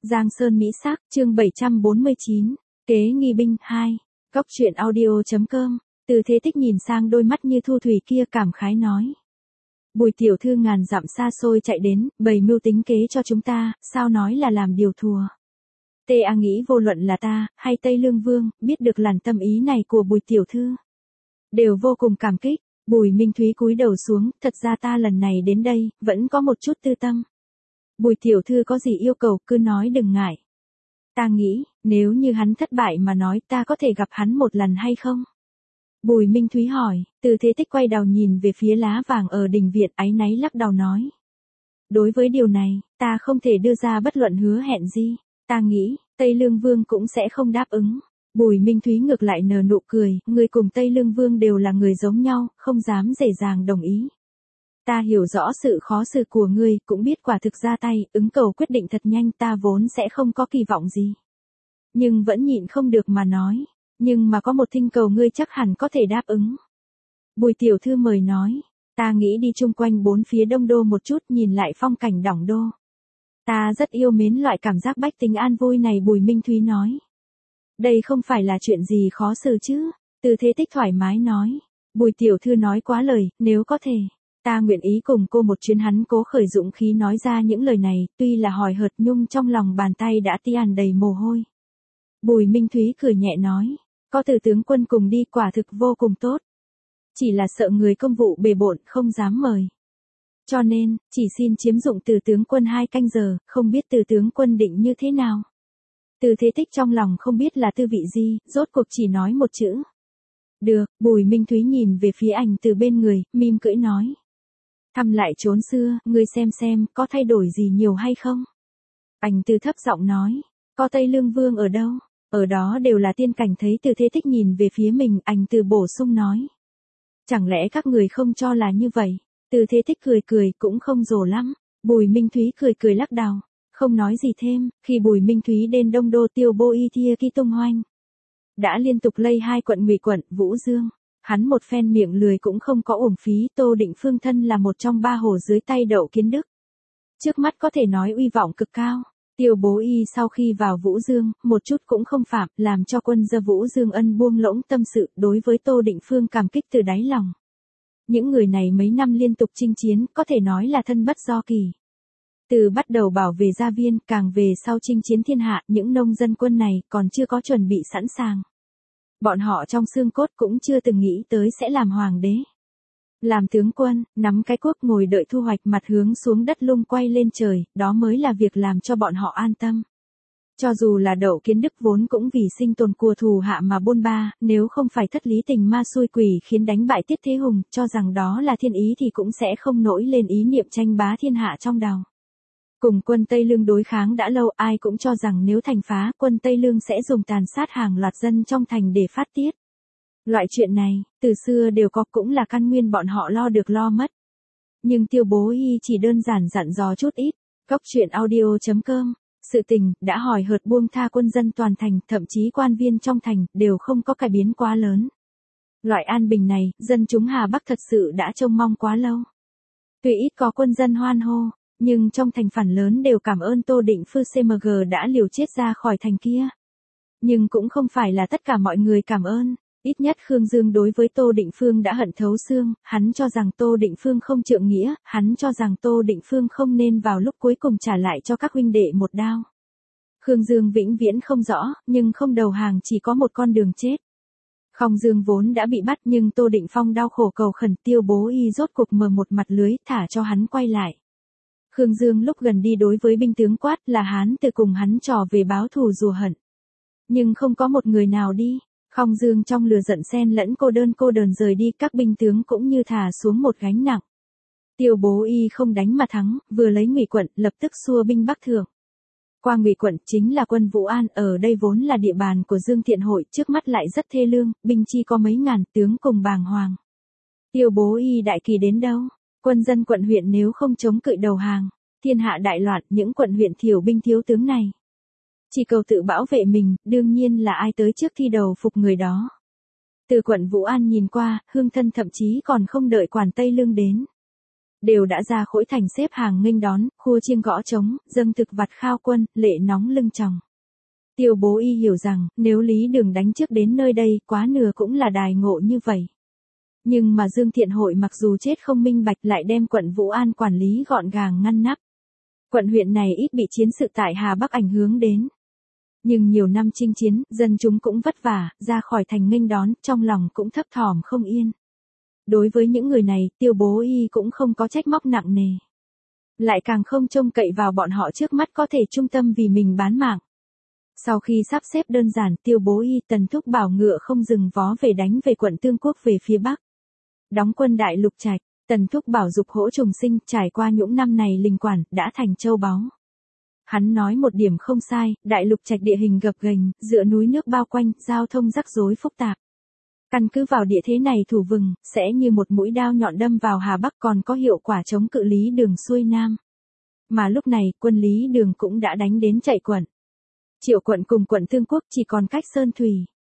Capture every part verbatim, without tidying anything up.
Giang Sơn Mỹ Sắc, chương bảy trăm bốn mươi chín, Kế nghi binh hai, Cóc truyện audio.com, Từ Thế Tích nhìn sang đôi mắt như thu thủy kia cảm khái nói. Bùi tiểu thư ngàn dặm xa xôi chạy đến, bày mưu tính kế cho chúng ta, sao nói là làm điều thùa. Tê A nghĩ vô luận là ta, hay Tây Lương Vương, biết được làn tâm ý này của bùi tiểu thư. Đều vô cùng cảm kích, Bùi Minh Thúy cúi đầu xuống, thật ra ta lần này đến đây, vẫn có một chút tư tâm. Bùi tiểu thư có gì yêu cầu cứ nói đừng ngại. Ta nghĩ, nếu như hắn thất bại mà nói ta có thể gặp hắn một lần hay không? Bùi Minh Thúy hỏi, Từ Thế Tích quay đầu nhìn về phía lá vàng ở đình viện áy náy lắc đầu nói. Đối với điều này, ta không thể đưa ra bất luận hứa hẹn gì, ta nghĩ, Tây Lương Vương cũng sẽ không đáp ứng. Bùi Minh Thúy ngược lại nở nụ cười, người cùng Tây Lương Vương đều là người giống nhau, không dám dễ dàng đồng ý. Ta hiểu rõ sự khó xử của ngươi, cũng biết quả thực ra tay, ứng cầu quyết định thật nhanh, ta vốn sẽ không có kỳ vọng gì. Nhưng vẫn nhịn không được mà nói, nhưng mà có một thỉnh cầu ngươi chắc hẳn có thể đáp ứng. Bùi tiểu thư mời nói, ta nghĩ đi chung quanh bốn phía Đông Đô một chút nhìn lại phong cảnh Đổng Đô. Ta rất yêu mến loại cảm giác bách tính an vui này, Bùi Minh Thúy nói. Đây không phải là chuyện gì khó xử chứ, Từ Thế Tích thoải mái nói. Bùi tiểu thư nói quá lời, nếu có thể, ta nguyện ý cùng cô một chuyến. Hắn cố khởi dũng khí nói ra những lời này, tuy là hời hợt nhưng trong lòng bàn tay đã tràn đầy mồ hôi. Bùi Minh Thúy cười nhẹ nói, có Từ tướng quân cùng đi quả thực vô cùng tốt. Chỉ là sợ người công vụ bề bộn không dám mời. Cho nên, chỉ xin chiếm dụng Từ tướng quân hai canh giờ, không biết Từ tướng quân định như thế nào. Từ Thế Tích trong lòng không biết là tư vị gì, rốt cuộc chỉ nói một chữ. Được, Bùi Minh Thúy nhìn về phía ảnh từ bên người, mỉm cười nói. Thăm lại chốn xưa, ngươi xem xem, có thay đổi gì nhiều hay không? Ảnh từ thấp giọng nói, có Tây Lương Vương ở đâu? Ở đó đều là tiên cảnh. Thấy Từ Thế Tích nhìn về phía mình, ảnh từ bổ sung nói. Chẳng lẽ các người không cho là như vậy? Từ Thế Tích cười cười, cũng không rồ lắm. Bùi Minh Thúy cười cười lắc đầu. Không nói gì thêm, khi Bùi Minh Thúy đến Đông Đô Tiêu Bô Y Thia Ki Tung Hoanh. Đã liên tục lây hai quận Ngụy quận, Vũ Dương. Hắn một phen miệng lười cũng không có uổng phí. Tô Định Phương thân là một trong ba hổ dưới tay Đậu Kiến Đức. Trước mắt có thể nói uy vọng cực cao. Tiêu Bố Y sau khi vào Vũ Dương, một chút cũng không phạm, làm cho quân gia Vũ Dương ân buông lỗng tâm sự, đối với Tô Định Phương cảm kích từ đáy lòng. Những người này mấy năm liên tục chinh chiến, có thể nói là thân bất do kỳ. Từ bắt đầu bảo vệ gia viên, càng về sau chinh chiến thiên hạ, những nông dân quân này còn chưa có chuẩn bị sẵn sàng. Bọn họ trong xương cốt cũng chưa từng nghĩ tới sẽ làm hoàng đế. Làm tướng quân, nắm cái cuốc ngồi đợi thu hoạch, mặt hướng xuống đất lung quay lên trời, đó mới là việc làm cho bọn họ an tâm. Cho dù là Đậu Kiến Đức vốn cũng vì sinh tồn của thù hạ mà bôn ba, nếu không phải thất lý tình ma xui quỷ khiến đánh bại Tiết Thế Hùng, cho rằng đó là thiên ý thì cũng sẽ không nổi lên ý niệm tranh bá thiên hạ trong đầu. Cùng quân Tây Lương đối kháng đã lâu, ai cũng cho rằng nếu thành phá, quân Tây Lương sẽ dùng tàn sát hàng loạt dân trong thành để phát tiết. Loại chuyện này, từ xưa đều có, cũng là căn nguyên bọn họ lo được lo mất. Nhưng Tiêu Bố Y chỉ đơn giản dặn dò chút ít. Cóc truyện audio.com, sự tình, đã hời hợt buông tha quân dân toàn thành, thậm chí quan viên trong thành, đều không có cải biến quá lớn. Loại an bình này, dân chúng Hà Bắc thật sự đã trông mong quá lâu. Tuy ít có quân dân hoan hô, nhưng trong thành phần lớn đều cảm ơn Tô Định Phương xê em giê đã liều chết ra khỏi thành kia. Nhưng cũng không phải là tất cả mọi người cảm ơn, ít nhất Khương Dương đối với Tô Định Phương đã hận thấu xương, hắn cho rằng Tô Định Phương không trượng nghĩa, hắn cho rằng Tô Định Phương không nên vào lúc cuối cùng trả lại cho các huynh đệ một đao. Khương Dương vĩnh viễn không rõ, nhưng không đầu hàng chỉ có một con đường chết. Khổng Dương vốn đã bị bắt nhưng Tô Định Phong đau khổ cầu khẩn, Tiêu Bố Y rốt cục mở một mặt lưới, thả cho hắn quay lại. Khương Dương lúc gần đi đối với binh tướng quát là Hán từ cùng hắn trò về báo thù rùa hận. Nhưng không có một người nào đi. Khổng Dương trong lửa giận xen lẫn cô đơn cô đơn rời đi, các binh tướng cũng như thả xuống một gánh nặng. Tiêu Bố Y không đánh mà thắng, vừa lấy Ngụy quận, lập tức xua binh bắc thượng. Qua Ngụy quận chính là quân Vũ An, ở đây vốn là địa bàn của Dương Thiện Hội, trước mắt lại rất thê lương, binh chi có mấy ngàn, tướng cùng bàng hoàng. Tiêu Bố Y đại kỳ đến đâu? Quân dân quận huyện nếu không chống cự đầu hàng, thiên hạ đại loạn, những quận huyện thiểu binh thiếu tướng này chỉ cầu tự bảo vệ mình, đương nhiên là ai tới trước thi đầu phục người đó. Từ quận Vũ An nhìn qua, Hương Thân thậm chí còn không đợi quản Tây Lương đến. đều đã ra Khỗi Thành xếp hàng nghênh đón, khua chiêng gõ trống, dâng thực vật khao quân, lệ nóng lưng chồng. Tiêu Bố Y hiểu rằng, nếu Lý Đường đánh trước đến nơi đây, quá nửa cũng là đài ngộ như vậy. Nhưng mà Dương Thiện Hội mặc dù chết không minh bạch lại đem quận Vũ An quản lý gọn gàng ngăn nắp. Quận huyện này ít bị chiến sự tại Hà Bắc ảnh hưởng đến. Nhưng nhiều năm chinh chiến, dân chúng cũng vất vả, ra khỏi thành nghênh đón, trong lòng cũng thấp thỏm không yên. Đối với những người này, Tiêu Bố Y cũng không có trách móc nặng nề. Lại càng không trông cậy vào bọn họ trước mắt có thể trung tâm vì mình bán mạng. Sau khi sắp xếp đơn giản, Tiêu Bố Y Tần Thúc bảo ngựa không dừng vó về đánh về quận Tương Quốc về phía Bắc. Đóng quân Đại Lục Trạch, Tần Thúc bảo dục hỗ trùng sinh, trải qua những năm này linh quản, đã thành châu báu. Hắn nói một điểm không sai, Đại Lục Trạch địa hình gập ghềnh, dựa núi nước bao quanh, giao thông rắc rối phức tạp. Căn cứ vào địa thế này thủ vừng, sẽ như một mũi đao nhọn đâm vào Hà Bắc, còn có hiệu quả chống cự Lý Đường xuôi Nam. Mà lúc này, quân Lý Đường cũng đã đánh đến chạy quận. Triệu quận cùng quận Tương Quốc chỉ còn cách Sơn Thủy.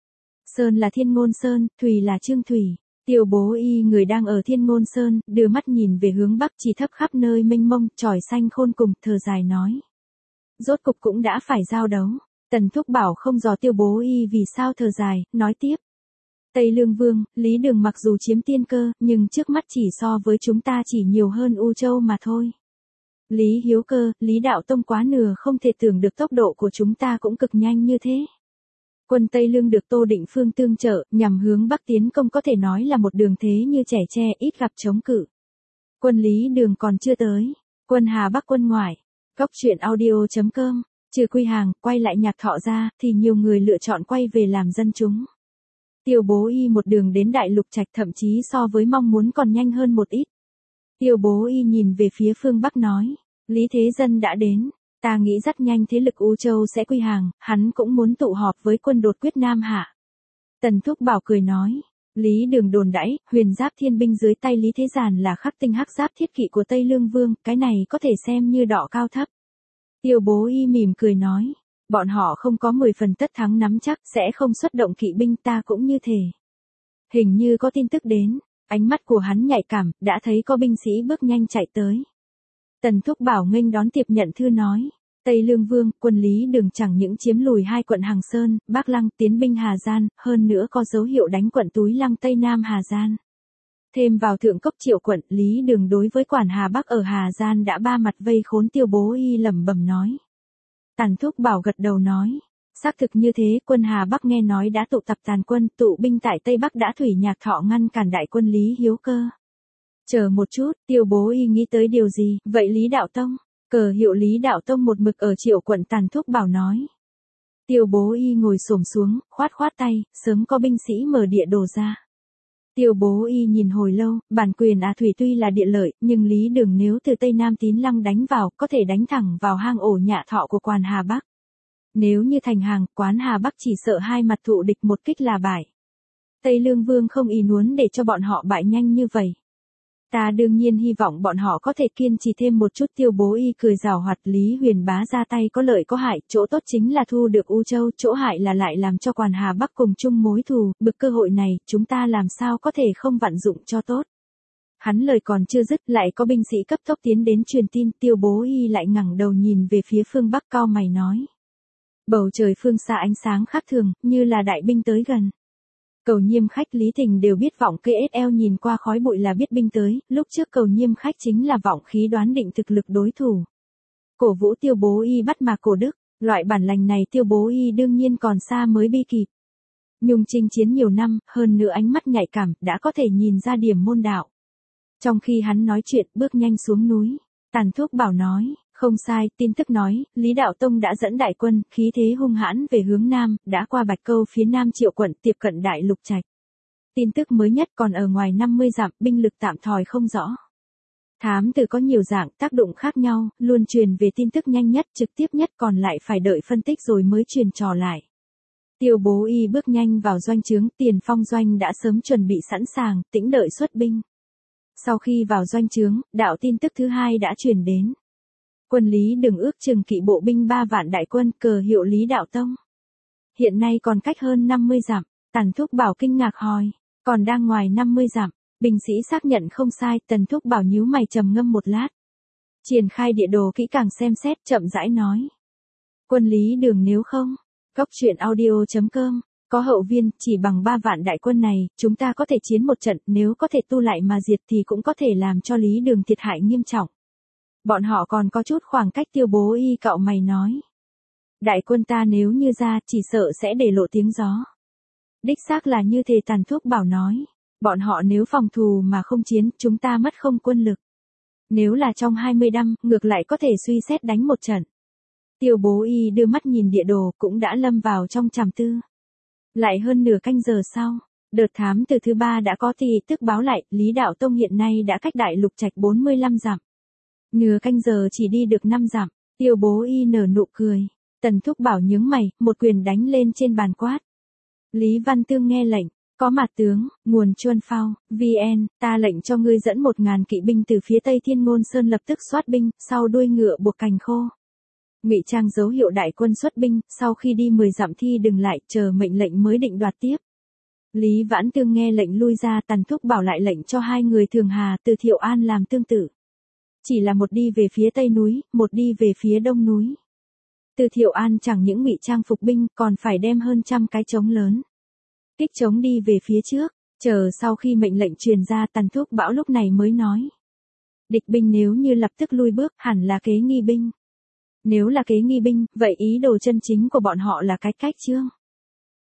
Sơn là Thiên Ngôn Sơn, Thủy là Trương Thủy. Tiêu Bố Y người đang ở Thiên Ngôn Sơn, đưa mắt nhìn về hướng Bắc chỉ thấp khắp nơi mênh mông, chòi xanh khôn cùng, thở dài nói. Rốt cục cũng đã phải giao đấu. Tần Thúc bảo không dò Tiêu Bố Y vì sao thở dài, nói tiếp. Tây Lương Vương, Lý Đường mặc dù chiếm tiên cơ, nhưng trước mắt chỉ so với chúng ta chỉ nhiều hơn U Châu mà thôi. Lý Hiếu Cơ, Lý Đạo Tông quá nửa không thể tưởng được tốc độ của chúng ta cũng cực nhanh như thế. Quân Tây Lương được Tô Định Phương tương trợ, nhằm hướng Bắc tiến công có thể nói là một đường thế như trẻ tre, ít gặp chống cự. Quân Lý Đường còn chưa tới. Quân Hà Bắc quân ngoại. Cóc truyện audio chấm com. Trừ Quy Hàng, quay lại Nhạc Thọ ra, thì nhiều người lựa chọn quay về làm dân chúng. Tiêu Bố Y một đường đến Đại Lục Trạch thậm chí so với mong muốn còn nhanh hơn một ít. Tiêu Bố Y nhìn về phía phương Bắc nói, Lý Thế Dân đã đến, ta nghĩ rất nhanh thế lực U Châu sẽ quy hàng, hắn cũng muốn tụ họp với quân đột quyết Nam Hạ. Tần Thúc bảo cười nói, Lý Đường đồn đãi, huyền giáp thiên binh dưới tay Lý Thế Giàn là khắc tinh hắc giáp thiết kỵ của Tây Lương Vương, cái này có thể xem như đọ cao thấp. Tiêu Bố Y mỉm cười nói, bọn họ không có mười phần tất thắng nắm chắc, sẽ không xuất động kỵ binh, ta cũng như thể. Hình như có tin tức đến, ánh mắt của hắn nhạy cảm, đã thấy có binh sĩ bước nhanh chạy tới. Tần Thúc bảo nghênh đón tiếp nhận thư nói, Tây Lương Vương, quân Lý Đường chẳng những chiếm lùi hai quận Hàng Sơn, Bắc Lăng, tiến binh Hà Gian, hơn nữa có dấu hiệu đánh quận Túi Lăng Tây Nam Hà Gian. Thêm vào Thượng Cốc Triệu quận, Lý Đường đối với quản Hà Bắc ở Hà Gian đã ba mặt vây khốn. Tiêu Bố Y lẩm bẩm nói. Tần Thúc bảo gật đầu nói, xác thực như thế, quân Hà Bắc nghe nói đã tụ tập tàn quân, tụ binh tại Tây Bắc đã thủy Nhạc Thọ ngăn cản đại quân Lý Hiếu Cơ. Chờ một chút, Tiêu Bố Y nghĩ tới điều gì, vậy Lý Đạo Tông, cờ hiệu Lý Đạo Tông một mực ở Triệu quận. Tần Thúc bảo nói. Tiêu Bố Y ngồi xổm xuống, khoát khoát tay, sớm có binh sĩ mở địa đồ ra. Tiêu Bố Y nhìn hồi lâu, bản quyền à thủy tuy là địa lợi, nhưng Lý Đường nếu từ Tây Nam Tín Lăng đánh vào, có thể đánh thẳng vào hang ổ Nhạ Thọ của quan Hà Bắc. Nếu như thành hàng, quán Hà Bắc chỉ sợ hai mặt thụ địch một kích là bại. Tây Lương Vương không ý muốn để cho bọn họ bại nhanh như vậy. Ta đương nhiên hy vọng bọn họ có thể kiên trì thêm một chút. Tiêu Bố Y cười giảo hoạt. Lý Huyền Bá ra tay có lợi có hại, chỗ tốt chính là thu được U Châu, chỗ hại là lại làm cho quan Hà Bắc cùng chung mối thù, bực cơ hội này, chúng ta làm sao có thể không vận dụng cho tốt. Hắn lời còn chưa dứt, lại có binh sĩ cấp tốc tiến đến truyền tin. Tiêu Bố Y lại ngẩng đầu nhìn về phía phương Bắc, cau mày nói. Bầu trời phương xa ánh sáng khác thường, như là đại binh tới gần. Cầu Nhiêm khách Lý Thình đều biết vọng kê ét lờ nhìn qua khói bụi là biết binh tới, lúc trước Cầu Nhiêm khách chính là vọng khí đoán định thực lực đối thủ. Cổ vũ Tiêu Bố Y bắt mà cổ đức, loại bản lành này Tiêu Bố Y đương nhiên còn xa mới bi kịp. Nhung chinh chiến nhiều năm, hơn nữa ánh mắt nhạy cảm, đã có thể nhìn ra điểm môn đạo. Trong khi hắn nói chuyện, bước nhanh xuống núi, Tần Thúc bảo nói, không sai, tin tức nói, Lý Đạo Tông đã dẫn đại quân, khí thế hung hãn về hướng Nam, đã qua Bạch Câu phía Nam Triệu quận, tiếp cận Đại Lục Trạch. Tin tức mới nhất còn ở ngoài năm mươi dặm, binh lực tạm thời không rõ. Thám tử có nhiều dạng, tác động khác nhau, luôn truyền về tin tức nhanh nhất, trực tiếp nhất, còn lại phải đợi phân tích rồi mới truyền trò lại. Tiêu Bố Y bước nhanh vào doanh trướng, Tiền Phong doanh đã sớm chuẩn bị sẵn sàng, tĩnh đợi xuất binh. Sau khi vào doanh trướng, đạo tin tức thứ hai đã truyền đến. Quân Lý Đường ước chừng kỵ bộ binh ba vạn đại quân, cờ hiệu Lý Đạo Tông. Hiện nay còn cách hơn năm mươi dặm. Tần Thúc bảo kinh ngạc hỏi, còn đang ngoài năm mươi dặm. Binh sĩ xác nhận không sai, Tần Thúc Bảo nhíu mày trầm ngâm một lát. Triển khai địa đồ kỹ càng xem xét, chậm rãi nói. Quân Lý Đường nếu không, Cóc truyện audio chấm com, có hậu viên, chỉ bằng ba vạn đại quân này, chúng ta có thể chiến một trận, nếu có thể tu lại mà diệt thì cũng có thể làm cho Lý Đường thiệt hại nghiêm trọng. Bọn họ còn có chút khoảng cách. Tiêu Bố Y cạo mày nói. Đại quân ta nếu như ra, chỉ sợ sẽ để lộ tiếng gió. Đích xác là như thế, Tần Thúc Bảo nói. Bọn họ nếu phòng thù mà không chiến, chúng ta mất không quân lực. Nếu là trong hai mươi năm, ngược lại có thể suy xét đánh một trận. Tiêu Bố Y đưa mắt nhìn địa đồ, cũng đã lâm vào trong trầm tư. Lại hơn nửa canh giờ sau, đợt thám từ thứ ba đã có tin tức báo lại, Lý Đạo Tông hiện nay đã cách Đại Lục Trạch bốn mươi lăm dặm. Nửa canh giờ chỉ đi được năm dặm. Tiêu Bố Y nở nụ cười. Tần Thúc Bảo nhướng mày, một quyền đánh lên trên bàn quát. Lý Văn Tương nghe lệnh. Có mặt tướng, nguồn Chuân Phao, vê en, ta lệnh cho ngươi dẫn một ngàn kỵ binh từ phía Tây Thiên Ngôn Sơn lập tức soát binh, sau đuôi ngựa buộc cành khô. Ngụy trang dấu hiệu đại quân xuất binh, sau khi đi mười dặm thi đừng lại, chờ mệnh lệnh mới định đoạt tiếp. Lý Vãn Tương nghe lệnh lui ra, Tần Thúc Bảo lại lệnh cho hai người Thường Hà từ Thiệu An làm tương tự. Chỉ là một đi về phía Tây núi, một đi về phía Đông núi. Từ Thiệu An chẳng những ngụy trang phục binh, còn phải đem hơn trăm cái trống lớn. Kích trống đi về phía trước, chờ sau khi mệnh lệnh truyền ra, Tần Thúc Bảo lúc này mới nói. Địch binh nếu như lập tức lui bước, hẳn là kế nghi binh. Nếu là kế nghi binh, vậy ý đồ chân chính của bọn họ là cái cách chương.